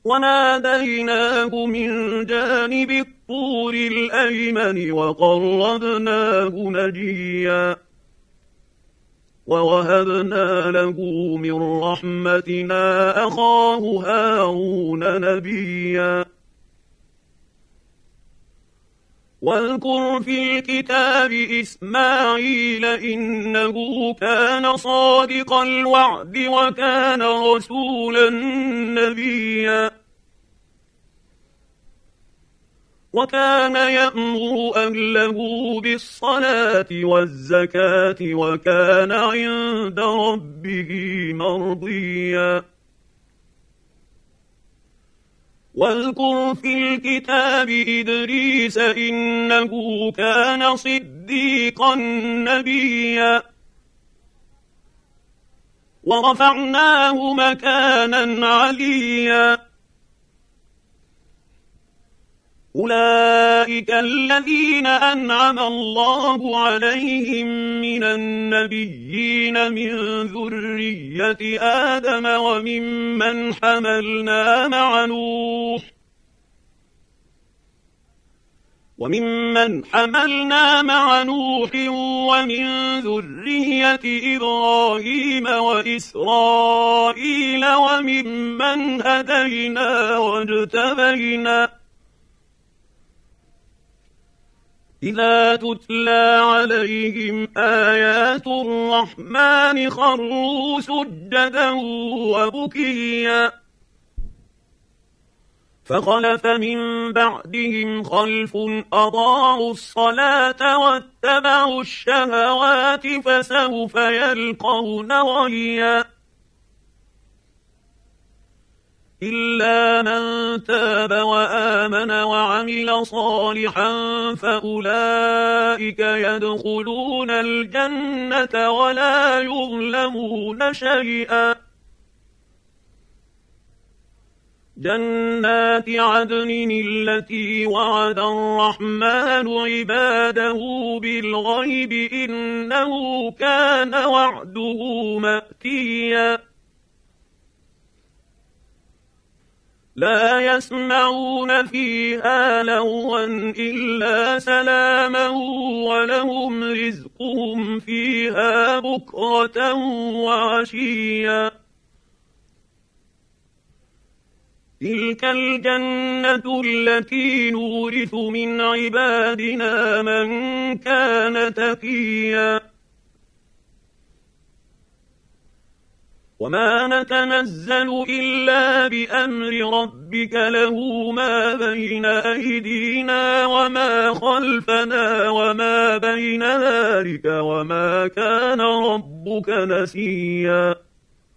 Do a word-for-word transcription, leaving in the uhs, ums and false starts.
وناديناه من جانب الطور الأيمن وقربناه نجيا ووهبنا له من رحمتنا أخاه هارون نبيا واذكر في الكتاب إسماعيل إنه كان صادق الوعد وكان رسولا نبيا وكان يأمر أهله بالصلاة والزكاة وكان عند ربه مرضيا واذكر في الكتاب إدريس إنه كان صديقا نبيا ورفعناه مكانا عليا أولئك الذين أنعم الله عليهم من النبيين من ذرية آدم وممن حملنا مع نوح وممن حملنا مع نوح ومن ذرية إبراهيم وإسرائيل وممن هدينا واجتبينا إذا تتلى عليهم آيات الرحمن خروا سجدا وبكيا فخلف من بعدهم خلف أضاعوا الصلاة واتبعوا الشهوات فسوف يلقون غيا إلا من تاب وآمن وعمل صالحا فأولئك يدخلون الجنة ولا يظلمون شيئا جنات عدن التي وعد الرحمن عباده بالغيب إنه كان وعده مأتيا لا يسمعون فيها لغوا إلا سلاما ولهم رزقهم فيها بكرة وعشيا تلك الجنة التي نورث من عبادنا من كان تقيا وما نتنزل إلا بأمر ربك له ما بين أيدينا وما خلفنا وما بين ذلك وما كان ربك نسيا